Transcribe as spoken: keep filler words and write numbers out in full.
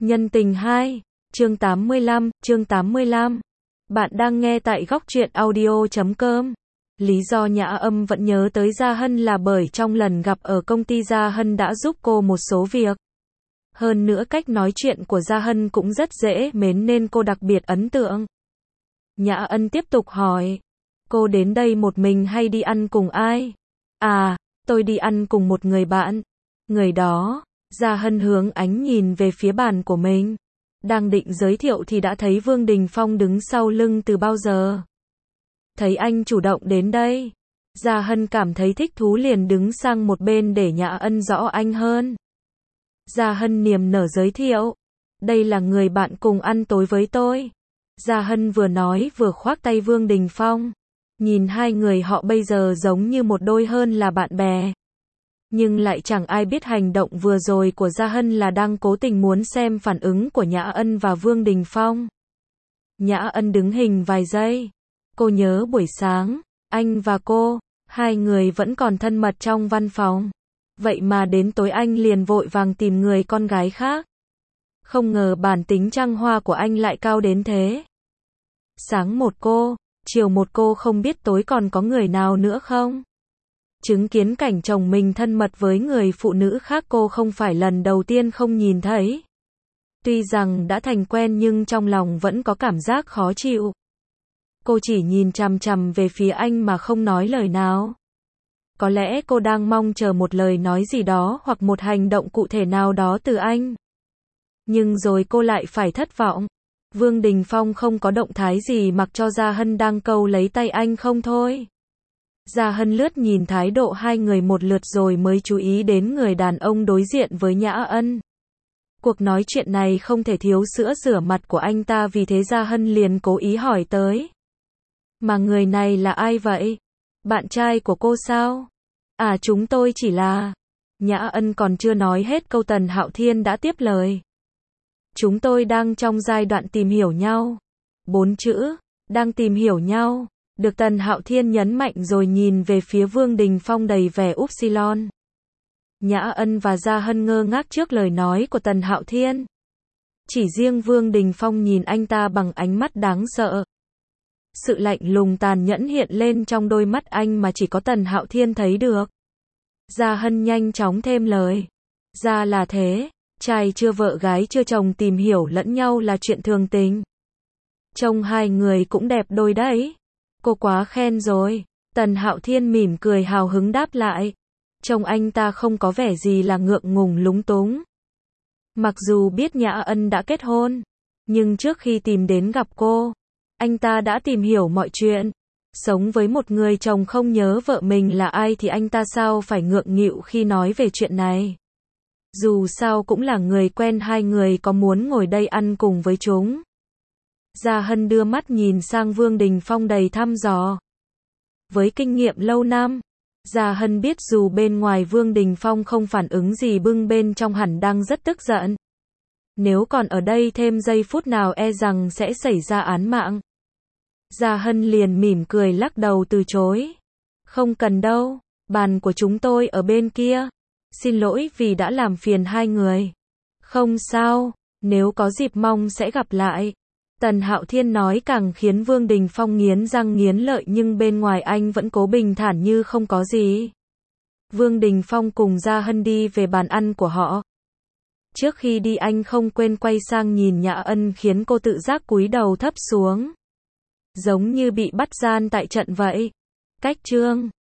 Nhân tình hai, chương tám mươi lăm, chương tám mươi lăm. Bạn đang nghe tại góc truyện audio chấm com. Lý do Nhã Âm vẫn nhớ tới Gia Hân là bởi trong lần gặp ở công ty Gia Hân đã giúp cô một số việc. Hơn nữa cách nói chuyện của Gia Hân cũng rất dễ mến nên cô đặc biệt ấn tượng. Nhã Ân tiếp tục hỏi, cô đến đây một mình hay đi ăn cùng ai? À, tôi đi ăn cùng một người bạn. Người đó, Gia Hân hướng ánh nhìn về phía bàn của mình. Đang định giới thiệu thì đã thấy Vương Đình Phong đứng sau lưng từ bao giờ. Thấy anh chủ động đến đây, Gia Hân cảm thấy thích thú liền đứng sang một bên để Nhã Ân rõ anh hơn. Gia Hân niềm nở giới thiệu, đây là người bạn cùng ăn tối với tôi. Gia Hân vừa nói vừa khoác tay Vương Đình Phong. Nhìn hai người họ bây giờ giống như một đôi hơn là bạn bè. Nhưng lại chẳng ai biết hành động vừa rồi của Gia Hân là đang cố tình muốn xem phản ứng của Nhã Ân và Vương Đình Phong. Nhã Ân đứng hình vài giây. Cô nhớ buổi sáng, anh và cô, hai người vẫn còn thân mật trong văn phòng. Vậy mà đến tối anh liền vội vàng tìm người con gái khác. Không ngờ bản tính trăng hoa của anh lại cao đến thế. Sáng một cô, chiều một cô, không biết tối còn có người nào nữa không? Chứng kiến cảnh chồng mình thân mật với người phụ nữ khác cô không phải lần đầu tiên không nhìn thấy. Tuy rằng đã thành quen nhưng trong lòng vẫn có cảm giác khó chịu. Cô chỉ nhìn chằm chằm về phía anh mà không nói lời nào. Có lẽ cô đang mong chờ một lời nói gì đó hoặc một hành động cụ thể nào đó từ anh. Nhưng rồi cô lại phải thất vọng. Vương Đình Phong không có động thái gì mặc cho Gia Hân đang câu lấy tay anh không thôi. Gia Hân lướt nhìn thái độ hai người một lượt rồi mới chú ý đến người đàn ông đối diện với Nhã Ân. Cuộc nói chuyện này không thể thiếu sữa rửa mặt của anh ta, vì thế Gia Hân liền cố ý hỏi tới. Mà người này là ai vậy? Bạn trai của cô sao? À, chúng tôi chỉ là... Nhã Ân còn chưa nói hết câu Tần Hạo Thiên đã tiếp lời. Chúng tôi đang trong giai đoạn tìm hiểu nhau. Bốn chữ, đang tìm hiểu nhau, được Tần Hạo Thiên nhấn mạnh rồi nhìn về phía Vương Đình Phong đầy vẻ upsilon. Nhã Ân và Gia Hân ngơ ngác trước lời nói của Tần Hạo Thiên. Chỉ riêng Vương Đình Phong nhìn anh ta bằng ánh mắt đáng sợ. Sự lạnh lùng tàn nhẫn hiện lên trong đôi mắt anh mà chỉ có Tần Hạo Thiên thấy được. Gia Hân nhanh chóng thêm lời. Ra là thế, trai chưa vợ gái chưa chồng tìm hiểu lẫn nhau là chuyện thường tình. Trông hai người cũng đẹp đôi đấy. Cô quá khen rồi. Tần Hạo Thiên mỉm cười hào hứng đáp lại. Trông anh ta không có vẻ gì là ngượng ngùng lúng túng. Mặc dù biết Nhã Ân đã kết hôn, nhưng trước khi tìm đến gặp cô, anh ta đã tìm hiểu mọi chuyện. Sống với một người chồng không nhớ vợ mình là ai thì anh ta sao phải ngượng nghịu khi nói về chuyện này. Dù sao cũng là người quen, hai người có muốn ngồi đây ăn cùng với chúng. Gia Hân đưa mắt nhìn sang Vương Đình Phong đầy thăm dò. Với kinh nghiệm lâu năm, Gia Hân biết dù bên ngoài Vương Đình Phong không phản ứng gì bưng bên trong hẳn đang rất tức giận. Nếu còn ở đây thêm giây phút nào e rằng sẽ xảy ra án mạng. Gia Hân liền mỉm cười lắc đầu từ chối. Không cần đâu, bàn của chúng tôi ở bên kia. Xin lỗi vì đã làm phiền hai người. Không sao, nếu có dịp mong sẽ gặp lại. Tần Hạo Thiên nói càng khiến Vương Đình Phong nghiến răng nghiến lợi, nhưng bên ngoài anh vẫn cố bình thản như không có gì. Vương Đình Phong cùng Gia Hân đi về bàn ăn của họ. Trước khi đi anh không quên quay sang nhìn Nhã Ân khiến cô tự giác cúi đầu thấp xuống. Giống như bị bắt gian tại trận vậy. Cách chương